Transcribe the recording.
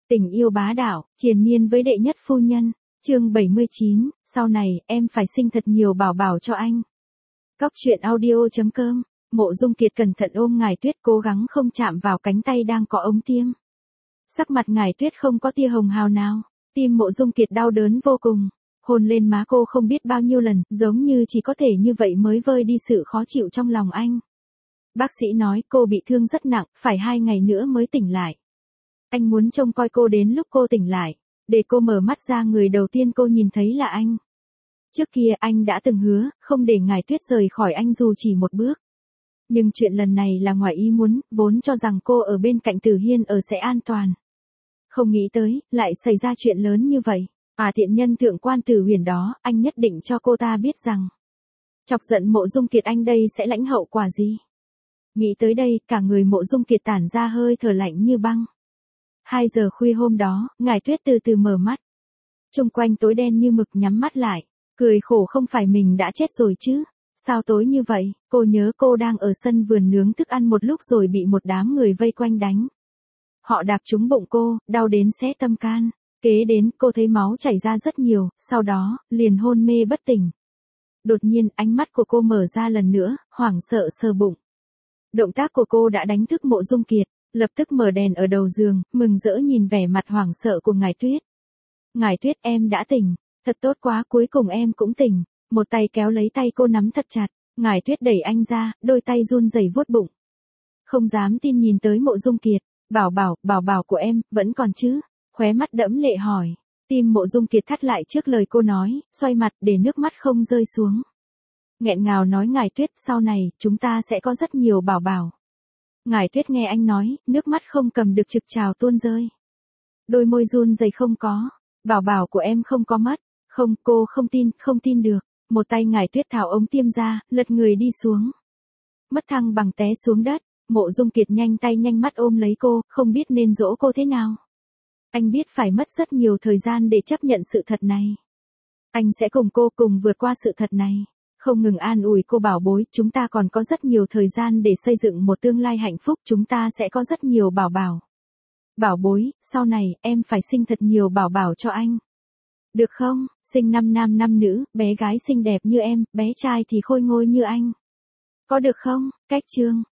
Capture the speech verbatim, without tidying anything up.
Tình yêu bá đạo, triền miên với đệ nhất phu nhân. Chương bảy mươi chín, sau này, em phải sinh thật nhiều bảo bảo cho anh. Cóc truyện audio chấm com. Mộ Dung Kiệt cẩn thận ôm Ngải Tuyết, cố gắng không chạm vào cánh tay đang có ống tiêm. Sắc mặt Ngải Tuyết không có tia hồng hào nào. Tim Mộ Dung Kiệt đau đớn vô cùng. Hôn lên má cô không biết bao nhiêu lần, giống như chỉ có thể như vậy mới vơi đi sự khó chịu trong lòng anh. Bác sĩ nói cô bị thương rất nặng, phải hai ngày nữa mới tỉnh lại. Anh muốn trông coi cô đến lúc cô tỉnh lại. Để cô mở mắt ra, người đầu tiên cô nhìn thấy là anh. Trước kia anh đã từng hứa, không để Ngải Tuyết rời khỏi anh dù chỉ một bước. Nhưng chuyện lần này là ngoài ý muốn, vốn cho rằng cô ở bên cạnh Tử Hiên ở sẽ an toàn. Không nghĩ tới, lại xảy ra chuyện lớn như vậy. À, tiện nhân thượng quan Tử Huyền đó, anh nhất định cho cô ta biết rằng. Chọc giận Mộ Dung Kiệt anh đây sẽ lãnh hậu quả gì. Nghĩ tới đây, cả người Mộ Dung Kiệt tản ra hơi thở lạnh như băng. Hai giờ khuya hôm đó, Ngải Tuyết từ từ mở mắt. Xung quanh tối đen như mực, nhắm mắt lại. Cười khổ, không phải mình đã chết rồi chứ. Sao tối như vậy? Cô nhớ cô đang ở sân vườn nướng thức ăn một lúc rồi bị một đám người vây quanh đánh. Họ đạp trúng bụng cô, đau đến xé tâm can. Kế đến, cô thấy máu chảy ra rất nhiều, sau đó, liền hôn mê bất tỉnh. Đột nhiên, ánh mắt của cô mở ra lần nữa, hoảng sợ sờ bụng. Động tác của cô đã đánh thức Mộ Dung Kiệt, lập tức mở đèn ở đầu giường, mừng rỡ nhìn vẻ mặt hoảng sợ của Ngải Tuyết. Ngải Tuyết, em đã tỉnh, thật tốt quá, cuối cùng em cũng tỉnh. Một tay kéo lấy tay cô nắm thật chặt, Ngải Tuyết đẩy anh ra, đôi tay run rẩy vuốt bụng. Không dám tin nhìn tới Mộ Dung Kiệt, bảo bảo, bảo bảo của em, vẫn còn chứ? Khóe mắt đẫm lệ hỏi. Tim Mộ Dung Kiệt thắt lại trước lời cô nói, xoay mặt để nước mắt không rơi xuống. Nghẹn ngào nói, Ngải Tuyết, sau này, chúng ta sẽ có rất nhiều bảo bảo. Ngải Tuyết nghe anh nói, nước mắt không cầm được trực trào tuôn rơi. Đôi môi run rẩy, không có, bảo bảo của em không có mất. Không, cô không tin, không tin được. Một tay Ngải Tuyết tháo ống tiêm ra, lật người đi xuống. Mất thăng bằng té xuống đất. Mộ Dung Kiệt nhanh tay nhanh mắt ôm lấy cô, không biết nên dỗ cô thế nào. Anh biết phải mất rất nhiều thời gian để chấp nhận sự thật này. Anh sẽ cùng cô cùng vượt qua sự thật này. Không ngừng an ủi cô, bảo bối, chúng ta còn có rất nhiều thời gian để xây dựng một tương lai hạnh phúc, chúng ta sẽ có rất nhiều bảo bảo. Bảo bối, sau này, em phải sinh thật nhiều bảo bảo cho anh. Được không? Sinh năm nam năm nữ, bé gái xinh đẹp như em, bé trai thì khôi ngôi như anh. Có được không? Cách chương.